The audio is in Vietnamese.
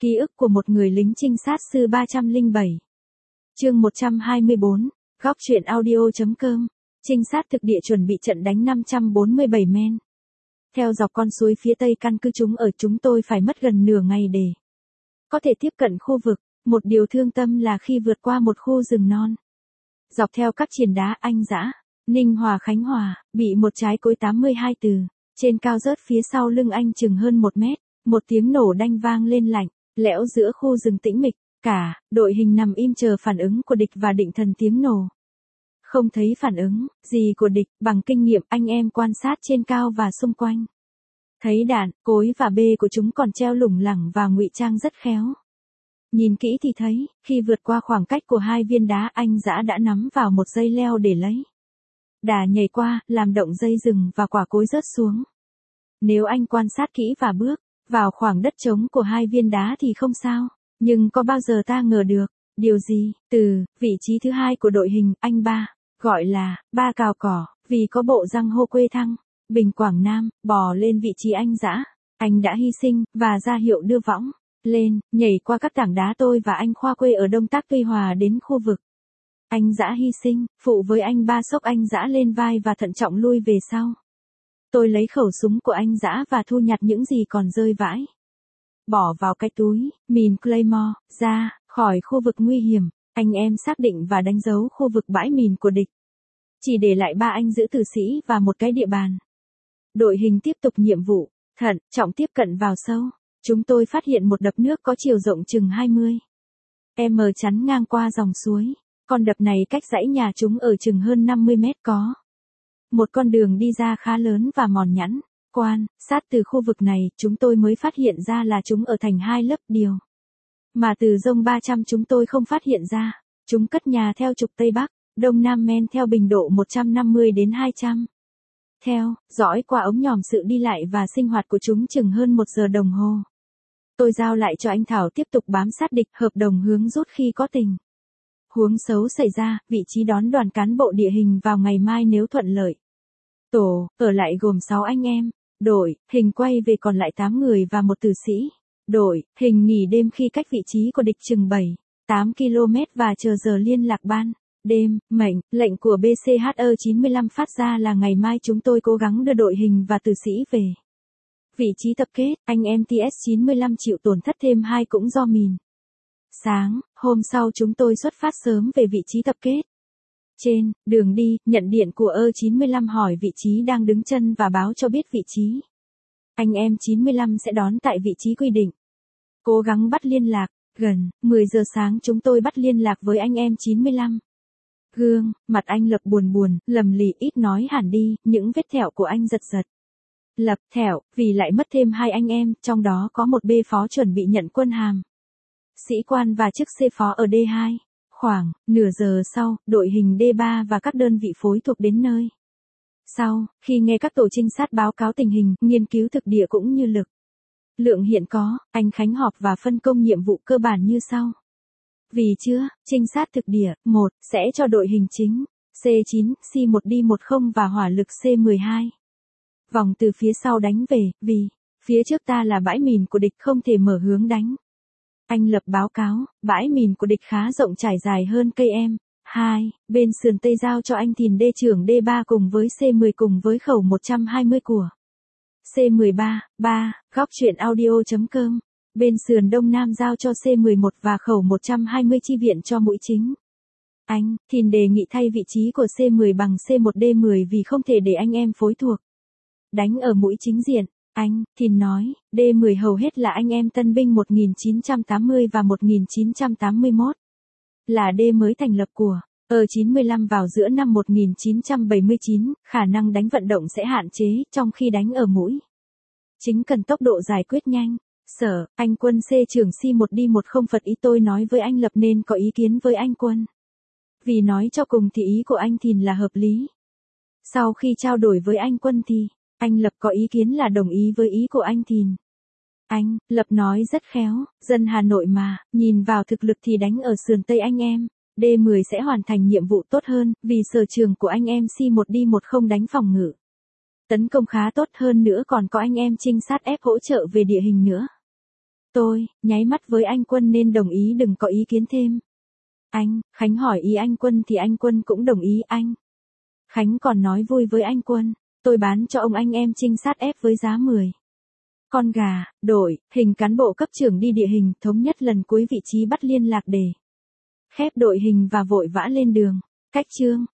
Ký ức của một người lính trinh sát sư 307. Chương 124, góc truyện audio.com. Trinh sát thực địa chuẩn bị trận đánh 547 men. Theo dọc con suối phía tây căn cứ chúng tôi phải mất gần nửa ngày để có thể tiếp cận khu vực. Một điều thương tâm là khi vượt qua một khu rừng non. Dọc theo các triền đá Anh Dã, Ninh Hòa Khánh Hòa, bị một trái cối 82 từ trên cao rớt phía sau lưng anh chừng hơn 1 mét. Một tiếng nổ đanh vang lên lạnh lẽo giữa khu rừng tĩnh mịch, cả đội hình nằm im chờ phản ứng của địch và định thần tiếng nổ. Không thấy phản ứng gì của địch, bằng kinh nghiệm anh em quan sát trên cao và xung quanh. Thấy đạn, cối và bê của chúng còn treo lủng lẳng và ngụy trang rất khéo. Nhìn kỹ thì thấy, khi vượt qua khoảng cách của 2 viên đá Anh Dã đã nắm vào một dây leo để lấy đà nhảy qua, làm động dây rừng và quả cối rớt xuống. Nếu anh quan sát kỹ và bước vào khoảng đất trống của 2 viên đá thì không sao, nhưng có bao giờ ta ngờ được, điều gì, từ vị trí thứ 2 của đội hình, anh Ba, gọi là Ba Cào Cỏ, vì có bộ răng hô quê thăng, Bình Quảng Nam, bò lên vị trí Anh Dã, anh đã hy sinh, và ra hiệu đưa võng lên, nhảy qua các tảng đá. Tôi và anh Khoa quê ở Đông Tác Tuy Hòa đến khu vực Anh Dã hy sinh, phụ với anh Ba xốc Anh Dã lên vai và thận trọng lui về sau. Tôi lấy khẩu súng của Anh Dã và thu nhặt những gì còn rơi vãi, bỏ vào cái túi mìn Claymore ra khỏi khu vực nguy hiểm. Anh em xác định và đánh dấu khu vực bãi mìn của địch, chỉ để lại 3 anh giữ tử sĩ và một cái địa bàn. Đội hình tiếp tục nhiệm vụ, thận trọng tiếp cận vào sâu. Chúng tôi phát hiện một đập nước có chiều rộng chừng 20 m chắn ngang qua dòng suối. Con đập này cách dãy nhà chúng ở chừng hơn 50 mét có một con đường đi ra khá lớn và mòn nhẵn. Quan sát từ khu vực này, chúng tôi mới phát hiện ra là chúng ở thành 2 lớp, điều mà từ Dông 300 chúng tôi không phát hiện ra. Chúng cất nhà theo trục Tây Bắc, Đông Nam men theo bình độ 150 đến 200. Theo dõi qua ống nhòm sự đi lại và sinh hoạt của chúng chừng hơn 1 giờ đồng hồ. Tôi giao lại cho anh Thảo tiếp tục bám sát địch, hợp đồng hướng rút khi có tình huống xấu xảy ra, vị trí đón đoàn cán bộ địa hình vào ngày mai nếu thuận lợi. Tổ ở lại gồm 6 anh em, đội hình quay về còn lại 8 người và một tử sĩ. Đội hình nghỉ đêm khi cách vị trí của địch chừng 7-8 km và chờ giờ liên lạc ban đêm. Lệnh của BCHE-95 phát ra là ngày mai chúng tôi cố gắng đưa đội hình và tử sĩ về vị trí tập kết. Anh em TS-95 chịu tổn thất thêm 2 cũng do mìn. Sáng hôm sau chúng tôi xuất phát sớm về vị trí tập kết. Trên đường đi, nhận điện của E-95 hỏi vị trí đang đứng chân và báo cho biết vị trí. Anh em 95 sẽ đón tại vị trí quy định. Cố gắng bắt liên lạc. Gần 10 giờ sáng chúng tôi bắt liên lạc với anh em 95. Gương mặt anh Lập buồn buồn, lầm lì, ít nói hẳn đi, những vết thẹo của anh giật giật. Lập thẹo, vì lại mất thêm 2 anh em, trong đó có một B phó chuẩn bị nhận quân hàm sĩ quan và chức C phó ở D2. Khoảng nửa giờ sau, đội hình D3 và các đơn vị phối thuộc đến nơi. Sau khi nghe các tổ trinh sát báo cáo tình hình, nghiên cứu thực địa cũng như lực lượng hiện có, anh Khánh họp và phân công nhiệm vụ cơ bản như sau. Vì chưa, trinh sát thực địa, 1, sẽ cho đội hình chính, C9, C1D10 và hỏa lực C12. Vòng từ phía sau đánh về, vì phía trước ta là bãi mìn của địch, không thể mở hướng đánh. Anh Lập báo cáo, bãi mìn của địch khá rộng trải dài hơn cây em. 2, bên sườn Tây giao cho anh Thìn D trưởng D3 cùng với C10 cùng với khẩu 120 của C13. 3, góc truyện audio.com. Bên sườn Đông Nam giao cho C11 và khẩu 120 chi viện cho mũi chính. Anh Thìn đề nghị thay vị trí của C10 bằng C1D10 vì không thể để anh em phối thuộc đánh ở mũi chính diện. Anh Thìn nói, D10 hầu hết là anh em tân binh 1980 và 1981. Là D mới thành lập của E-95 vào giữa năm 1979, khả năng đánh vận động sẽ hạn chế, trong khi đánh ở mũi chính cần tốc độ giải quyết nhanh. Sở, anh Quân C trưởng C1D10 Phật ý. Tôi nói với anh Lập nên có ý kiến với anh Quân. Vì nói cho cùng thì ý của anh Thìn là hợp lý. Sau khi trao đổi với anh Quân thì anh Lập có ý kiến là đồng ý với ý của anh Thìn. Anh Lập nói rất khéo, dân Hà Nội mà, nhìn vào thực lực thì đánh ở sườn Tây anh em D10 sẽ hoàn thành nhiệm vụ tốt hơn, vì sở trường của anh em C1D10 đánh phòng ngự tấn công khá tốt hơn nữa, còn có anh em trinh sát ép hỗ trợ về địa hình nữa. Tôi, nháy mắt với anh Quân nên đồng ý đừng có ý kiến thêm. Anh, Khánh hỏi ý anh Quân thì anh Quân cũng đồng ý anh. Khánh còn nói vui với anh Quân, tôi bán cho ông anh em trinh sát ép với giá 10 con gà, đội, hình cán bộ cấp trưởng đi địa hình thống nhất lần cuối vị trí bắt liên lạc để khép đội hình và vội vã lên đường. Cách chương